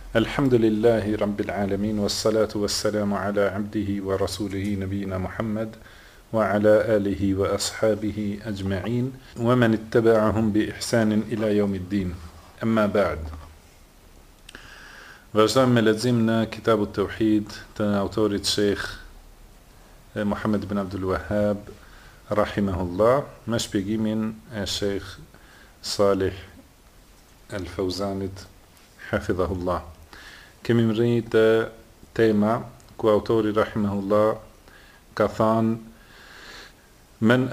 Alhamdulillahi Rabbil Alamin, wassalatu wassalamu ala abdihi wa rasulihi nabina Muhammad wa ala alihi wa ashabihi ajma'in wa man ittaba'ahum bi ihsanin ila yawmiddin. Amma ba'd. Vazhdojmë me lexim në Kitabu Tauhid të autorit Sheikh Muhammad ibn Abdul Wahhab rahimahullah, me shpjegimin e Sheikh Salih Al-Fawzanit hafidhahullah. Kemi mërrit tema ku autori rahimahullah ka than من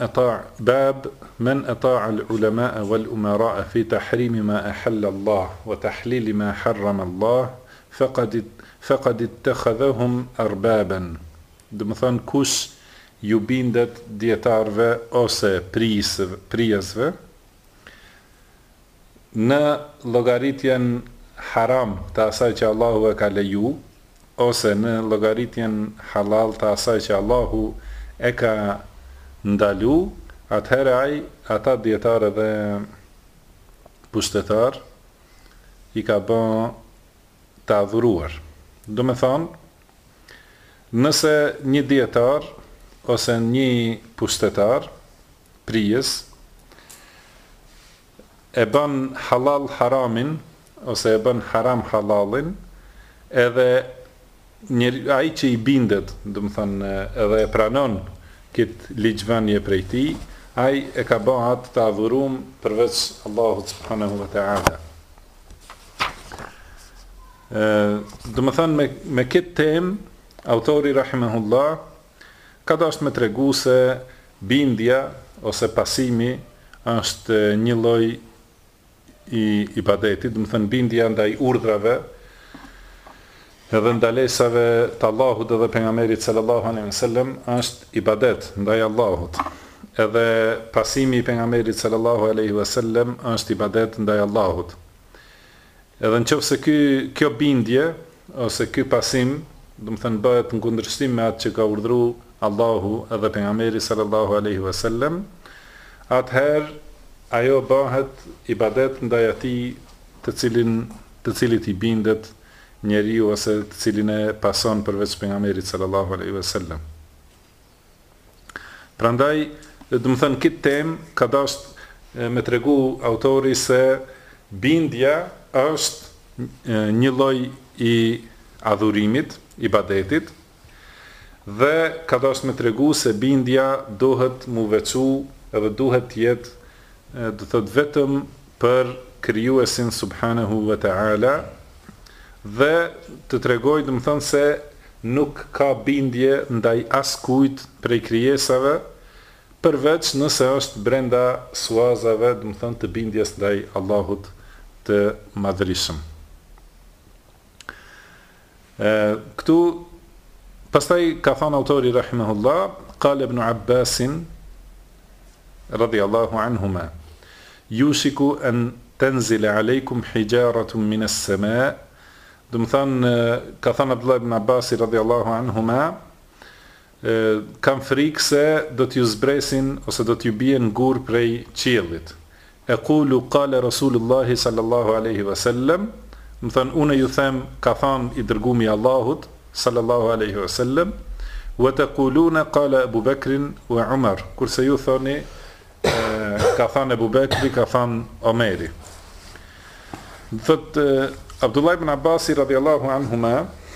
أطاع العلماء والأمراء في تحريم ما أحل الله وتحليل ما حرم الله فقد اتخذهم أربابا. Do më thënë, kush ju bindet dietarëve ose prijësve në llogaritjen haram të asaj që Allahu e ka leju, ose në llogaritjen halal të asaj që Allahu e ka ndalu, atëherë ata dietarë dhe pushtetar i ka bën të adhuruar. Do me thonë, nëse një dietar ose një pushtetar, prijes, e bën halal haramin, ose e bën haram halalin, edhe ai që i bindet, do me thonë, edhe e pranon këtë ligjvënie prej tij, ai e ka bën atë të adhurum përveç Allahut subhanahu wa ta'ala. Do më thënë, me këtë temë, autori rahimahullah ka dashur me tregu se bindja ose pasimi është një lloj i ibadetit, do më thënë bindja ndaj urdhrave edhe ndalesave të Allahut edhe pejgamberit sallallahu alaihi wasallam është ibadet ndaj Allahut. Edhe pasimi i pejgamberit sallallahu alaihi wasallam është ibadet ndaj Allahut. Edhe nëse kjo bindje ose ky pasim, do të thënë, bëhet në kundërshtim me atë që ka urdhëruar Allahu edhe pejgamberi sallallahu alaihi wasallam, atëherë ajo bëhet ibadet ndaj atij të cilit i bindet njeriu ose të cilin e pason përveç pejgamberit sallallahu alaihi wasallam. Prandaj, do të thënë, këtë temë ka dashur me tregu autori se bindja është një lloj i adhurimit, ibadetit, dhe ka dashur me tregu se bindja duhet mu veçu edhe duhet të jetë, do thot, vetëm për krijuesin subhanahu wa ta'ala, dhe të tregoj, do të thënë, se nuk ka bindje ndaj askujt prej krijesave, përveç nëse është brenda suazave, do të thënë, të bindjes ndaj Allahut të madhërisëm. Këtu pastaj ka thënë autori rahimahullah, qala ibn Abbas radiyallahu anhuma, yushiku an tanzila alaykum hijaratun min as-samaa. Do më thënë, ka thënë Abdullah ibn Abbas radiyallahu anhuma, kam frikë se do t'ju zbresin ose do t'ju bien gur prej qiellit. E qulu qala Rasulullahi sallallahu alaihi wasallam, më thënë, unë ju them, ka thënë i dërgumi Allahut sallallahu alaihi wasallam, wa taquluna qala Abu Bakrin wa Umar, kurse ju thoni ka thënë Abu Bakri, ka thënë Omeri. Thotë Abdullah ibn Abbas radhiyallahu anhuma,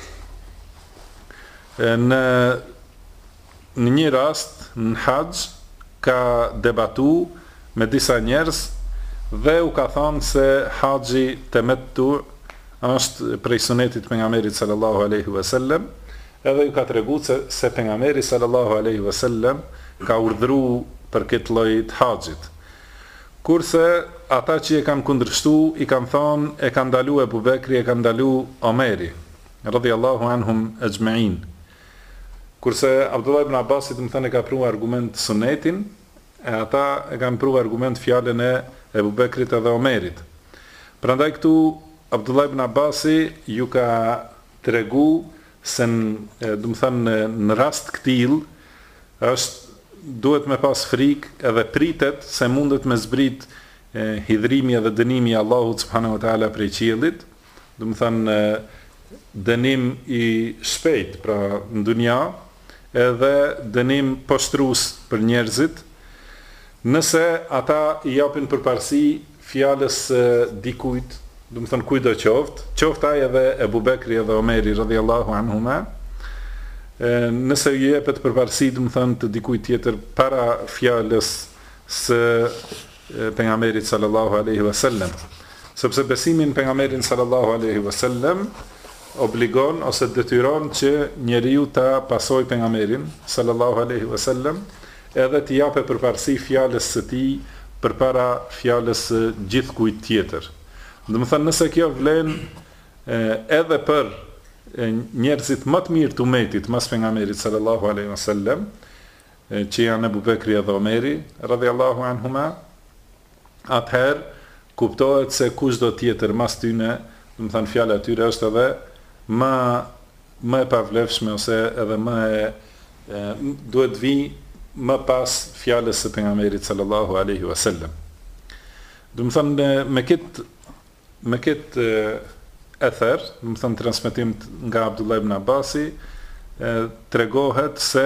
në një rast në haxh ka debatu me disa njerëz dhe u ka thënë se haxhi temettu është prej sunetit pejgamberit sallallahu alaihi wasallam, edhe ju ka treguar se pejgamberi sallallahu alaihi wasallam ka urdhëruar për këtë lloj të haxhit. Kurse ata që e kanë kundërshtu, i kanë thonë, e kanë ndalu Abu Bekri, e kanë ndalu Omeri radhiyallahu anhum ajma'in. Kurse Abdullah ibn Abbasit, më thënë, e ka pru argument sunetin, e ata e kanë pru argument fjalën e Abu Bekrit edhe Omerit. Prandaj këtu Abdullah ibn Abbasi ju ka tregu se do të thënë, në rast këtill duhet me pas frikë edhe pritet se mundet me zbrit hidhrimi edhe dënimi i Allahut subhanahu wa taala prej qiellit, do të thënë dënim i shpejt, pra në dunja, edhe dënim poshtrues për njerëzit, nëse ata i japin përparësi fjalës dikujt, do të thënë kujdo qoftë ai edhe Ebu Bekri edhe Omeri radhiyallahu anhuma, nëse i jepet përparësi, do të thënë të dikujt tjetër para fjalës së pejgamberit sallallahu alaihi wasallam, sepse besimin pejgamberin sallallahu alaihi wasallam obligon ose detyron që njeriu ta pasojë pejgamberin sallallahu alaihi wasallam, edhe të japë përparësi fjalës së tij përpara fjalës së gjithkujt tjetër. Do të thënë nëse kjo vlen edhe për njerëzit më të mirë të umetit mas pejgamberit sallallahu alaihi wasallam, që janë Ebu Bekri edhe Omeri radhiyallahu anhuma, atëherë kuptohet se kushdo tjetër mas tyne, do të thënë fjala e tyre është edhe më e pavlefshme, ose edhe duhet vi më pas fjalës së pejgamberit sallallahu alaihi wasallam. Do të thënë me këtë ether, do të thënë transmetim nga Abdullah ibn Abbasi, tregohet se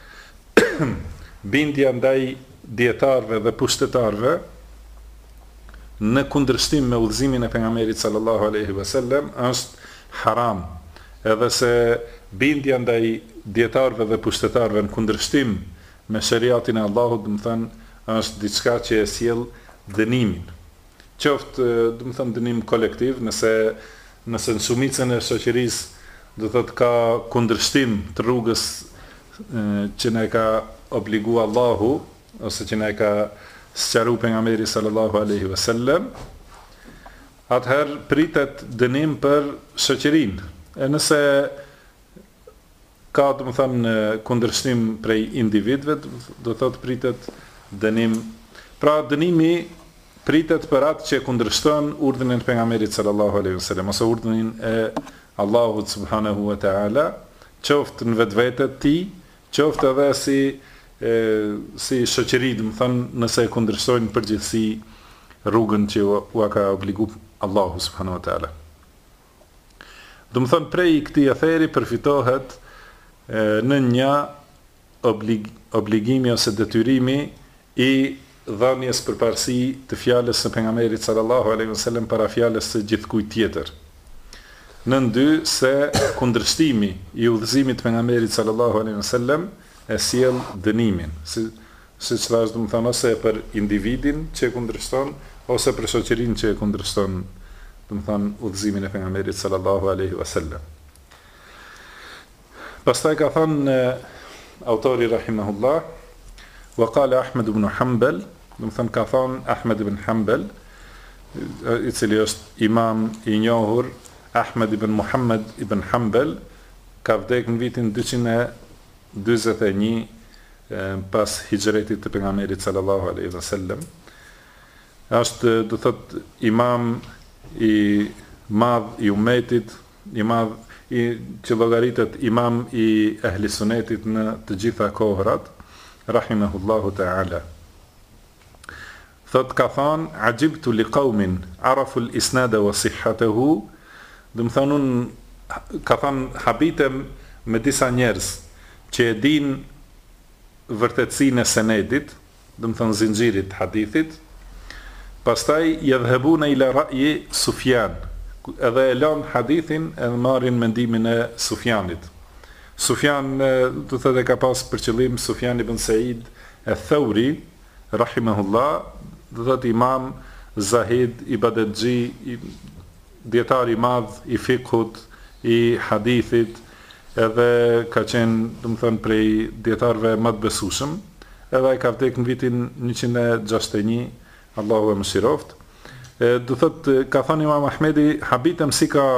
bindja ndaj dietarëve dhe pushtetarëve në kundërshtim me udhëzimin e pejgamberit sallallahu alaihi wasallam është haram, edhe se bindja ndaj dietarëve dhe pushtetarëve në kundërshtim me shariatin e Allahut, do të thënë është diçka që e sjell dënimin. Qoftë, do të thënë dënim kolektiv, nëse në shumicën e shoqërisë do thotë ka kundërshtim të rrugës që ne ka obligu Allahu, ose që ne ka sqaru pejgamberi sallallahu alaihi wasallam, atëherë pritet dënim për shoqërinë. E nëse ka, do të thënë, kundërshtim prej individëve, do thotë pritet dënim. Pra dënimi pritet për atë që kundërshton urdhrin e pejgamberit sallallahu alaihi wasallam, ose urdhrin e Allahut subhanahu wa taala, qoftë në vetvete të tij, qoftë edhe si shoqëri, do të thënë, nëse e kundërshtojnë përgjithësi rrugën që u ka obligu Allahu subhanahu wa taala. Do të thënë, prej këtij atheri përfitohet në një obligimi ose detyrimi i dhënies përparësi të fjalës së pejgamberit sallallahu alaihi wasallam para fjalës së gjithkujt tjetër. Në dy, se kundërshtimi i udhëzimit të pejgamberit sallallahu alaihi wasallam e sjell dënimin, siç thash, do të thënë, ose për individin që e kundërshton, ose për shoqërinë që e kundërshton, do të thënë, udhëzimin e pejgamberit sallallahu alaihi wasallam. Pastaj ka thënë autori rahimahullah, wa qala Ahmed ibn Hanbal, do të thënë ka thënë Ahmed ibn Hanbal, i cili është imam i njohur, Ahmed ibn Muhammad ibn Hanbal, ka vdekur në vitin 241 pas hijretit të pejgamberit sallallahu alaihi wasallam. Është, do thot, imam i madh i umetit, që llogaritet imam i ehli sunetit në të gjitha kohrat, rahimahullahu ta'ala. Thot, ka thënë, ajibtu li qaumin arafu al-isnada wa sihhatahu, do të thonë, ka thënë, habitem me disa njerëz që e din vërtetësinë e senedit, do të thonë zinxhirit hadithit, pastaj yadhhabuna ila ra'yi Sufjan, edhe e lën hadithin edhe marrin mendimin e Sufjanit. Sufjan, do të thotë, ka pas për qëllim Sufjan ibn Said al-Thawri, rahimahullah, do të thotë imam zahid, ibadetxhi, dietar i madh i fikhut, i hadithit, edhe ka qenë, do të thënë, prej dietarëve më të besueshëm, edhe ai ka vdekur në vitin 161, Allahu e mëshiroft. Do thotë, ka thënë Imam Ahmedi, habitem si ka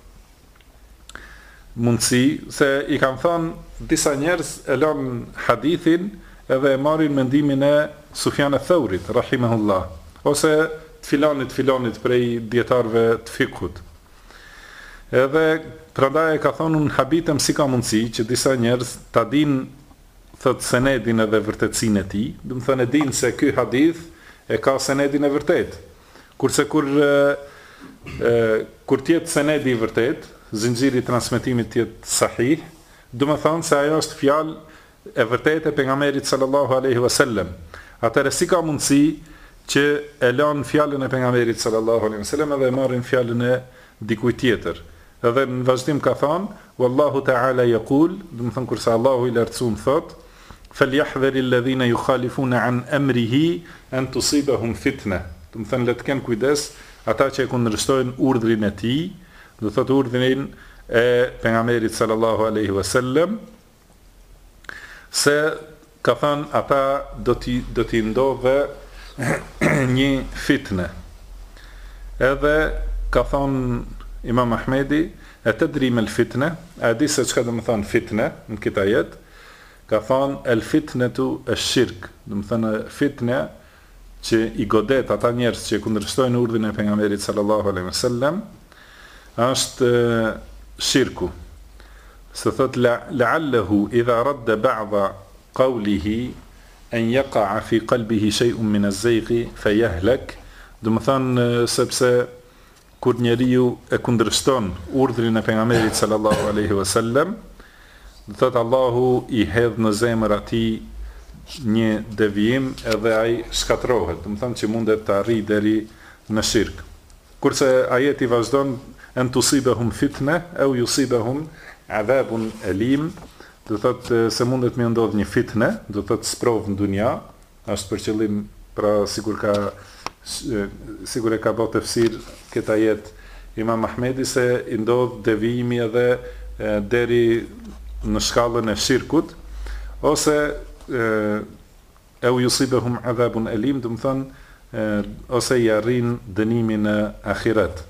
mundësi, se i kanë thënë disa njerëz e lën hadithin edhe e marrin mendimin e Sufjan al-Thawrit, rahimahullah, ose të filonit prej dietarëve të fikhut. Edhe prandaj ka thonë, unë habitem si ka mundësi që disa njerëz ta dinë, thot, senedin edhe vërtetësinë e tij, do të thënë e dinë se ky hadith e ka senedin e vërtet. Kurse kur kur tjetë senedi i vërtet, zinxhiri i transmetimit tjetë sahih, do të thonë se ajo është fjalë e vërtetë e pejgamberit sallallahu alaihi wasallam. Atëherë si ka mundësi që e lën fjalën e pejgamberit sallallahu alaihi wasallam dhe e marrin fjalën e dikujt tjetër. Edhe në vazhdim ka thënë, wallahu ta'ala yaqul, do të thonë kurse Allahu i lartësuar thot, falyahdhari alladhina yukhalifuna an amrihi an tusibahum fitna. Do të thonë le të kenë kujdes ata që e kundërshtojnë urdhrin e tij, do thotë urdhrin e pejgamberit sallallahu alaihi wasallam, se ka thënë ata do t'i ndodhe një fitne. Edhe ka thënë Imam Ahmedi, e të drim el fitne, a di se çka do të thonë fitne në këtë ajet, ka thënë el fitnetu esh-shirk, do të thonë fitne që i godet ata njerëz që kundërshtojnë urdhrin e pejgamberit sallallahu alaihi wasallam, është shirku. Se thot la'allahu idha radda ba'dha qawlihi an yaqa'a fi qalbihi shay'un min az-zayqi fayahlak, do të thonë sepse kur njeriu e kundërshton urdhrin e pejgamberit sallallahu alaihi wasallam, do thot Allahu i hedh në zemër atij një devijim edhe ai shkatërrohet, do të thonë që mundet të arrijë deri në shirk. Kurse ajeti vazhdon an tusibahum fitne au yusibahum adhabun alim, do thotë se mundet me ndodh një fitne, do thotë sprov në dunja, është për qëllim, pra sikur e ka bërë tefsir këtë ajet Imam Ahmedi, se i ndodh devijimi edhe deri në shkallën e shirkut, ose au yusibahum adhabun alim, do të thonë ose i arrin dënimin në ahiret.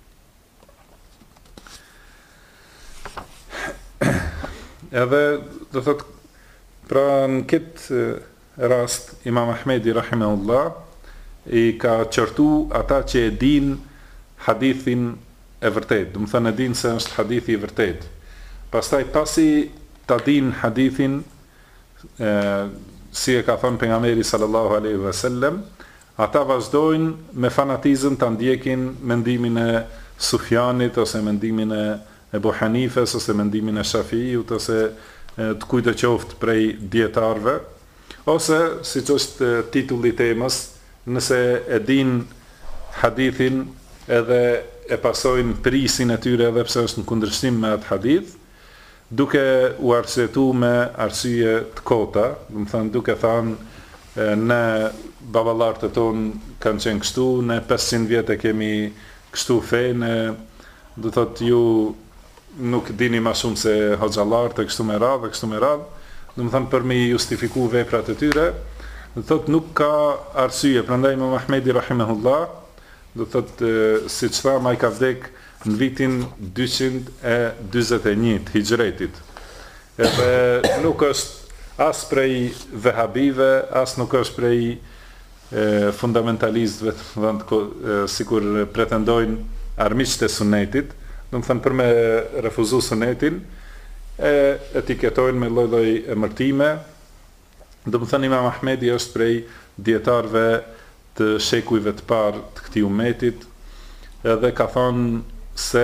Edhe do thot, pra në këtë rast Imam Ahmedi rahimahullah i ka qortu ata që e din hadithin e vërtet, do të thënë e din se është hadithi i vërtet. Pastaj pasi ta din hadithin si e ka thënë pejgamberi sallallahu alaihi wasallam, ata vazhdojnë me fanatizëm ta ndjekin mendimin e Sufjanit ose mendimin e Ebu Hanifes ose mendimin e Shafiut ose të kujt qoftë prej dietarëve, ose siç është titulli i temës, nëse e din hadithin edhe e pasojnë prisin e tyre edhe pse është në kundërshtim me atë hadith, duke u arsyetuar me arsye të kota, do të thënë duke thënë ne baballarët tonë kanë qenë kështu, ne 500 vjet e kemi kështu fe, ne do thotë ju nuk dini ma shumë se hoxhallarët e kështu me radhë, do të thënë për me justifiku veprat e tyre, do thotë nuk ka arsye. Prandaj Imam Ahmedi rahimahullah, do thotë siç thamë, ai ka vdek në vitin 241 hijretit. Edhe nuk është as prej vehabive, as nuk është prej fundamentalistëve, sikur pretendojnë armiqtë e sunetit, do të thënë për me refuzu sunetin, e etiketojnë me lloj-lloj emërtime. Do të thënë Imam Ahmedi është prej dietarëve të shekujve të parë të këtij umetit, edhe ka thonë se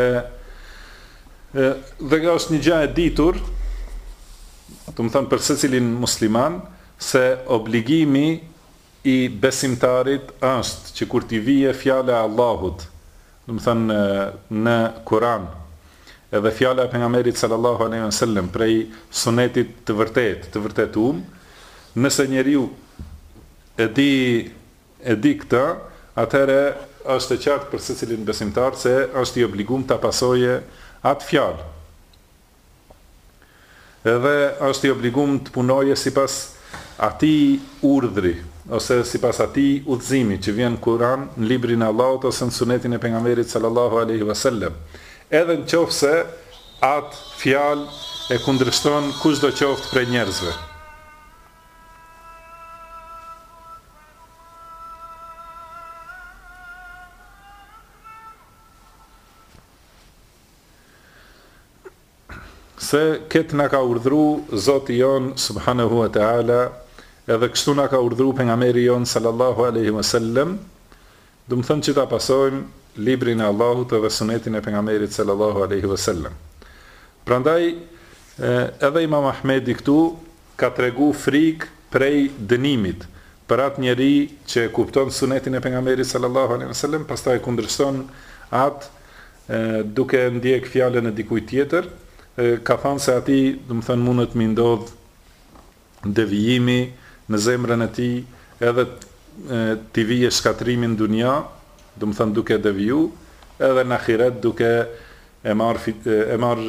dhe kjo është një gjë e ditur, do të thënë për secilin musliman, se obligimi i besimtarit është që kur t'i vije fjala e Allahut, do të thënë në Kur'an, edhe fjala e pejgamberit sallallahu alaihi wasallam prej sunetit të vërtetuar, nëse njeriu e di këtë, atëherë është e qartë për secilin besimtar se është i obliguar ta pasojë atë fjalë. Edhe është i obliguar të punojë sipas atij urdhri ose sipas atij udhëzimi që vjen në Kur'an, në librin e Allahut ose në sunetin e pejgamberit sallallahu alaihi wasallam. Edhe nëse atë fjalë e kundërshton kushdo qoftë prej njerëzve. Se këtë na ka urdhru Zoti jon subhanahu wa ta'ala, edhe kështu na ka urdhru pejgamberi jon sallallahu alaihi wasallam, do të thënë që ta pasojmë librin e Allahut edhe sunetin e pejgamberit sallallahu alaihi wasallam. Prandaj edhe Imam Ahmedi këtu ka tregu frikë prej dënimit për atë njeri që kupton sunetin e pejgamberit sallallahu alaihi wasallam, pastaj kundërshton atë duke ndjek fjalën e dikujt tjetër, ka thënë se ati, do të thënë, mundet mi ndodh devijimi në zemrën e tij, edhe t'i vije shkatrimi në dunja, do të thënë duke deviju, edhe në ahiret duke e marr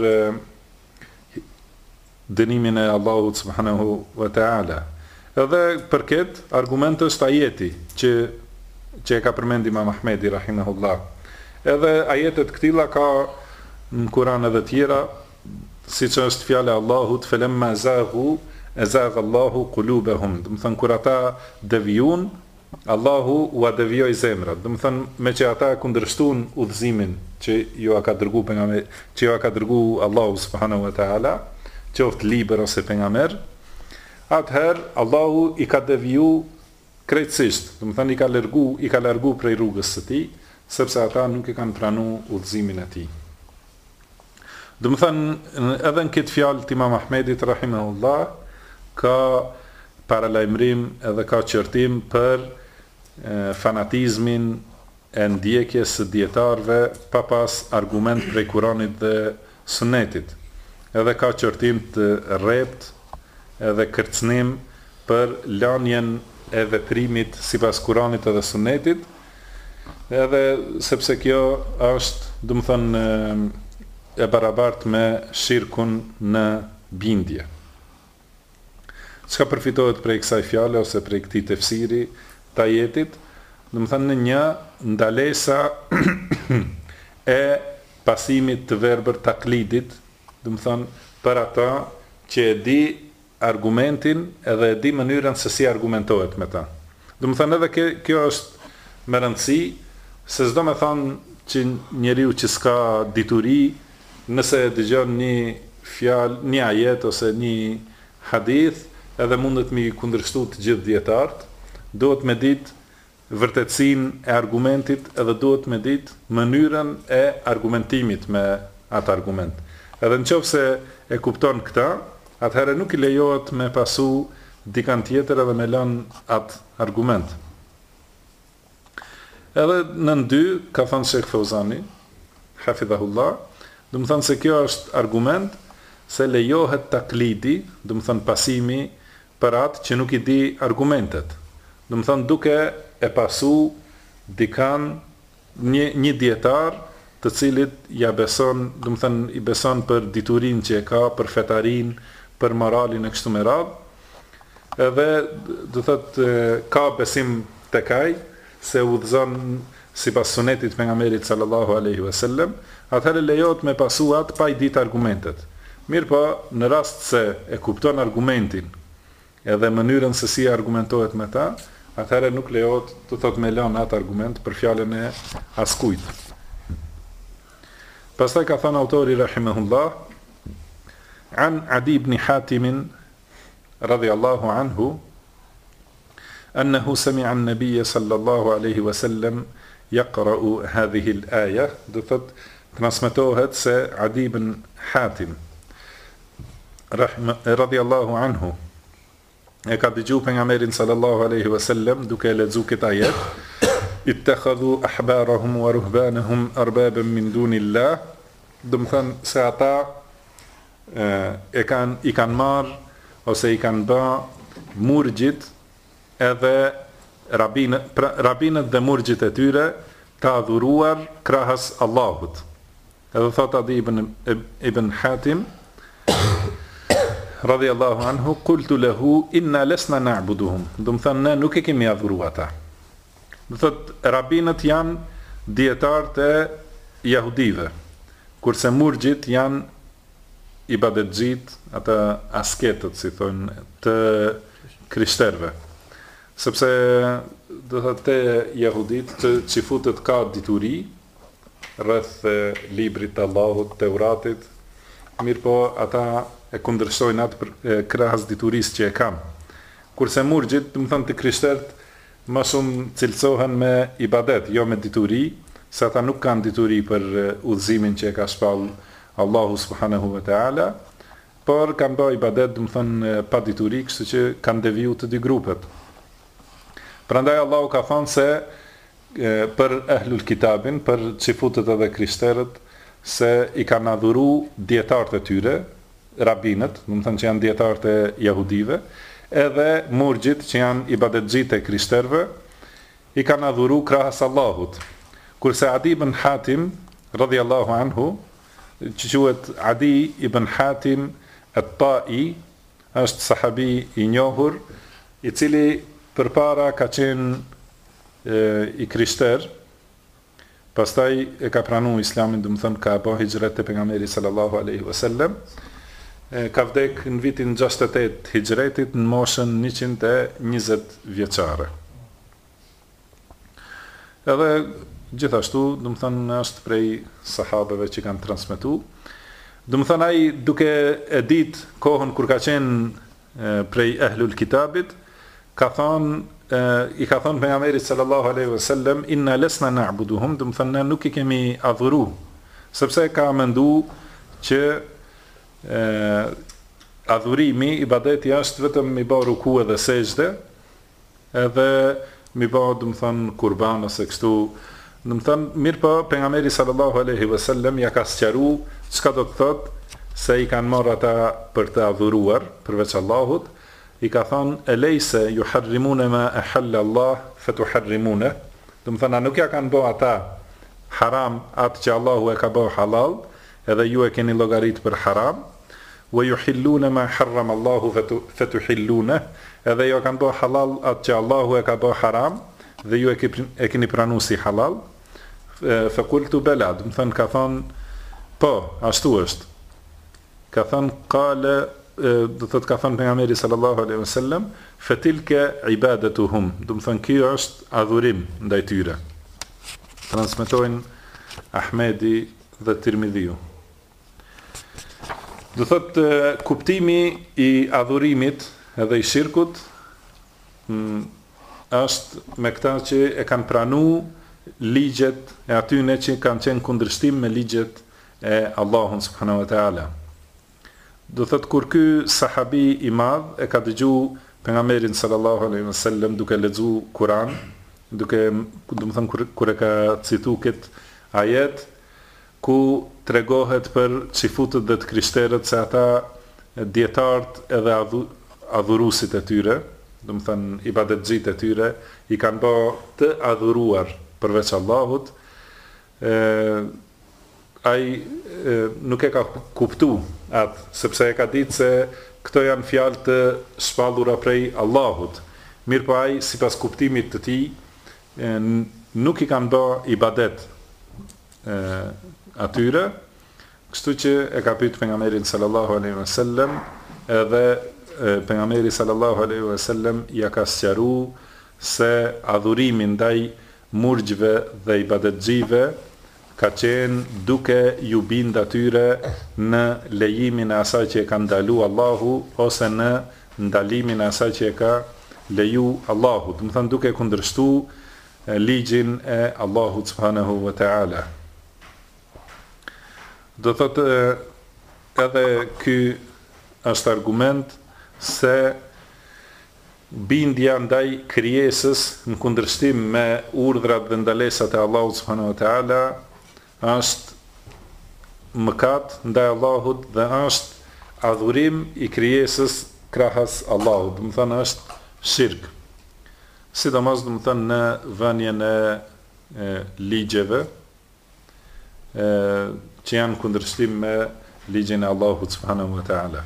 dënimin e Allahut subhanahu wa ta'ala. Edhe për këtë argument është ajeti që e ka përmend Imam Ahmedi rahimahullah. Edhe ajetet këtilla ka në Kur'an edhe tjera, siç është fjala e Allahut felemma zaghu azagha Allahu qulubahum. Do të thënë kur ata devijun, Allahu u devijoi zemrat. Do të thënë me që ata kundërshtuan udhëzimin që ju ka dërguar pejgamberi, që ju ka dërguar Allahu subhanahu wa ta'ala, qoftë libër ose pejgamber, atëherë Allahu i ka deviju krejtësisht, do të thënë i ka largu prej rrugës së tij, sepse ata nuk e kanë pranuar udhëzimin e tij. Do të thënë edhe në këtë fjalë të Imam Ahmedit rahimahullah ka paralajmërim edhe ka qërtim për fanatizmin e ndjekjes së dietarëve pa pas argument prej Kuranit dhe Sunetit. Edhe ka qërtim të rrept edhe kërcënim për lanjen e veprimit sipas Kuranit edhe Sunetit, edhe sepse kjo është, do të thënë, e barabartë me shirkun në bindje. Çka përfitohet prej kësaj fjale ose prej këtij tefsiri të ajetit, do të thënë, në një ndalesa e pasimit të verbër taklidit, do të thënë, për ata që e di argumentin edhe e di mënyrën se si argumentohet me ta. Do të thënë, edhe kjo është me rëndësi, se s'do me thënë që njeriu që s'ka dituri, nëse dëgjon një fjalë, një ajet ose një hadith, edhe mundet mi kundërshtu të gjithë dietarët, duhet me ditë vërtetësinë e argumentit edhe duhet me ditë mënyrën e argumentimit me atë argument. Edhe nëse e kupton këtë, atëherë nuk i lejohet me pasu dikan tjetër edhe me lënë atë argument. Edhe në dy, ka thënë Sheikh Fauzani, hafidhahullah, do të thënë se kjo është argument se lejohet taklidi, do të thënë pasimi për atë që nuk i di argumentet. Do të thënë duke e pasu dikan një dietar të cilit ja beson, do të thënë i beson për diturinë që e ka, për fetarinë, për moralin e kështu me radhë. Edhe do thotë ka besim tek ai se udhëzon sipas sunetit pejgamberit sallallahu alaihi wasallam, atëherë lejohet me pasuat pa i ditë argumentet. Mirë po, në rast se e kupton argumentin edhe mënyrën se si argumentohet me ta, atëherë nuk lejohet të thot me lënë atë argument për fjalën e askujt. Pastaj ka thënë autori rahimahullah, an Adi ibn Hatim radhiyallahu anhu أنه سمع النبي صلى الله عليه وسلم يقرأ هذه الآية. Do thot transmetohet se Adi ibn Hatim radhiyallahu anhu e ka dëgjuar pejgamberin sallallahu alaihi wasallam duke lexuar këtë ajet, ittakhadhu ahbarahum wa ruhbanahum arbaban min dunillah. Do të thënë se ata i kanë marrë ose i kanë bë murgjit edhe rabinët dhe murgjit e tyre të adhuruar krahas Allahut. Edhe thot Adi ibn Hatim radhiyallahu anhu, qultu lahu inna lasna na'buduhum. Do të thënë ne nuk e kemi adhuruar ata. Do thot rabinët janë dietarët e jahudive, kurse murgjit janë ibadetxhit, ata asketët si thonë të krishterëve. Sepse do të te jehudit që futet ka dituri rreth librit të Allahut, Teuratit, mirë po ata e kundërshtojnë atë për krahas diturisë që e kam. Kurse murgjit, do të thënë të krishterët, më shumë cilësohen me ibadet, jo me dituri, se ata nuk kanë dituri për udhëzimin që e ka shpall Allahu subhanahu wa ta'ala, por kanë bërë ibadet, do të thonë pa dituri, kështu që kanë deviju të dy grupet. Prandaj Allahu ka thënë se për ehlul kitabin, për çifutët edhe krishterët, se i kanë adhuru dietarët e tyre, rabinët, do të thonë që janë dietarët e jahudive, edhe murgjit që janë ibadetxhit e krishterëve, i kanë adhuru krahas Allahut. Kurse Adi ibn Hatim, radhiyallahu anhu, që quhet Adi ibn Hatim at-Tai, është sahabi i njohur, i cili përpara ka qenë i krishter, pastaj e ka pranuar Islamin, do të thonë ka bërë hijret te pejgamberi sallallahu alaihi wasallam. Ka vdek në vitin 68 hijretit në moshën 120 vjeçare. Edhe gjithashtu, do të thonë është prej sahabeve që kanë transmetuar. Do të thonë ai duke e ditë kohën kur ka qenë prej ehlul kitabit, ka thonë i ka thonë pejgamberit sallallahu alaihi wasallam inna lasna na'buduhum, do të thonë ne nuk i kemi adhuru, sepse ka menduar që adhurimi, ibadeti është vetëm mi bë ruku edhe sejdë, edhe mi bë, do të thonë kurban ose kështu. Do të thonë mirë po pejgamberi sallallahu alaihi wasallam ja ka sqaruar çka do të thotë se i kanë marrë ata për të adhuruar përveç Allahut. I ka thonë elejse yuharrimuna ma ahalla Allah fatuharrimuna. Do të thonë nuk ja kanë bë ata haram atë që Allahu e ka bërë halal, edhe ju e keni llogarit për haram. Wa yuhilluna ma harrama Allahu fatuhilluna. Edhe ju kanë bërë halal atë që Allahu e ka bërë haram, dhe ju e keni pranuar si halal. Fakultu bela, do të thonë ka thonë po, ashtu është. Ka thonë qale, do thotë ka thonë pejgamberi sallallahu alaihi wasallam, fatilka ibadatuhum, do të thonë kjo është adhurim ndaj tyre. Transmetojnë Ahmedi dhe Tirmidhiu. Do thotë kuptimi i adhurimit edhe i shirkut është me këta që e kanë pranu ligjet e atyne që kanë qenë kundërshtim me ligjet e Allahun subhanahu wa ta'ala. Do thot kur ky sahabi i madh e ka dëgju pejgamberin sallallahu alaihi wasallam duke lexuar Kur'an, duke, do të thënë kur e ka citu këtë ajet ku tregohet për çifutët dhe të krishterët se ata dietarët edhe adhurusit e tyre, do të thënë ibadetxhit e tyre, i kanë bërë të adhuruar përveç Allahut, ai nuk e ka kuptu atë, sepse e ka ditë se këto janë fjalë të shpallura prej Allahut. Mirë po ai, sipas kuptimit të tij, nuk i kanë bërë ibadet atyre, kështu që e ka pyetur pejgamberin sallallahu alaihi wasallam, edhe pejgamberi sallallahu alaihi wasallam ja ka sqaruar se adhurimi ndaj murgjve dhe ibadetxhive ka qenë duke ju bind atyre në lejimin e asaj që e ka ndalu Allahu, ose në ndalimin e asaj që e ka leju Allahu. Do të thënë duke kundërshtu ligjin e Allahut subhanahu wa ta'ala. Do thotë edhe ky është argument se bindja ndaj krijesës në kundërshtim me urdhrat dhe ndalesat e Allahut subhanahu wa ta'ala është mëkat ndaj Allahut dhe është adhurim i krijesës krahas Allahut. Do të thënë është shirk. Sidomos do të thënë në vënien e ligjeve që janë kundërshtim me ligjin e Allahut subhanahu wa ta'ala.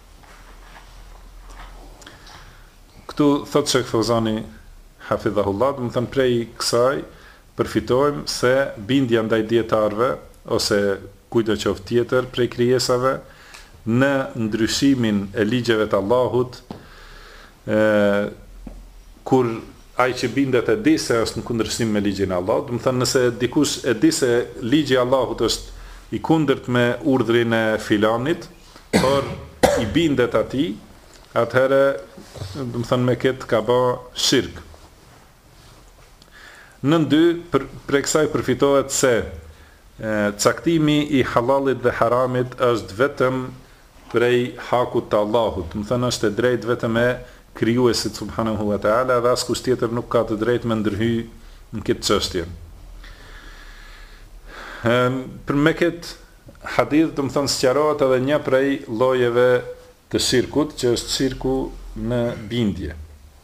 Këtu thotë Sheikh Fawzani hafidhahullah, do të thënë prej kësaj përfitojmë se bindja ndaj dietarëve ose kujdo qoftë tjetër prej krijesave në ndryshimin e ligjeve të Allahut, kur ai që bindet e di se është në kundërshtim me ligjin e Allahut, do të thënë nëse dikush e di se ligji i Allahut është i kundërt me urdhrin e filanit, por i bindet atij, atëherë, do të thënë me këtë ka bë shirk. Nën dy, për kësaj përfitohet se caktimi i halalit dhe haramit është vetëm prej hakut të Allahut. Më thënë është e drejt vetëm e krijuesit subhanahu wa ta'ala dhe askush tjetër nuk ka të drejt me ndërhy në këtë çështje. Për me këtë hadith të më thënë sqarohet edhe një prej llojeve të shirkut, që është shirku në bindje.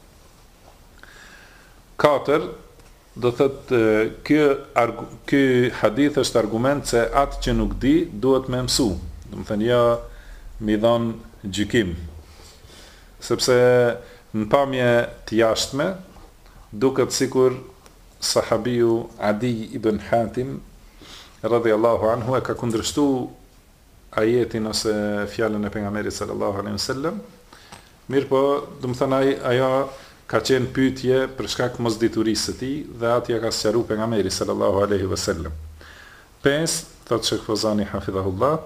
4. Do thëtë ky hadith është argument se atë që nuk di duhet me mësu. Do më thënë ja mi dhonë gjykim. Sepse në pamje të jashtme duket sikur sahabiu Adi ibn Hatim radhiyallahu anhu e ka kundërshtu ajetin ose fjalën e pejgamberit sallallahu alaihi wasallam. Mirë po, do të thënë ajo ka qenë pyetje për shkak mosditurisë së tij dhe atje ka sqaruar pejgamberi sallallahu alaihi wasallam. 5, thotë Sheikh Fozani hafidhahullah,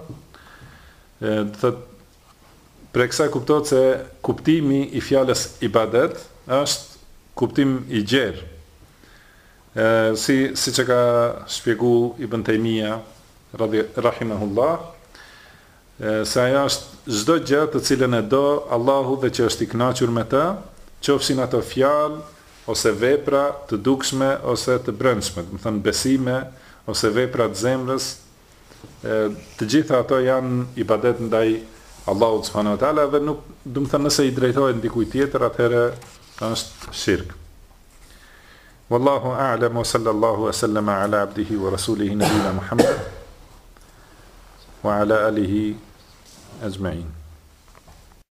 thotë për kësaj kuptohet se kuptimi i fjalës ibadet është kuptim i gjerë. Si që ka shpjegu Ibn Taymija rahimahullah, se ajo është çdo gjë të cilën e do Allahu dhe që është i kënaqur me të, qofshin ato fjalë ose vepra të dukshme ose të brendshme, do të thënë besime ose vepra të zemrës, të gjitha ato janë ibadet ndaj Allahut subhanahu wa taala dhe nuk, do të thënë nëse i drejtohet dikujt tjetër, atëherë është shirk. Wallahu a'lam wa sallallahu wa sallama ala abdihi wa rasulihi nabiyina Muhammad wa ala alihi ajma'in.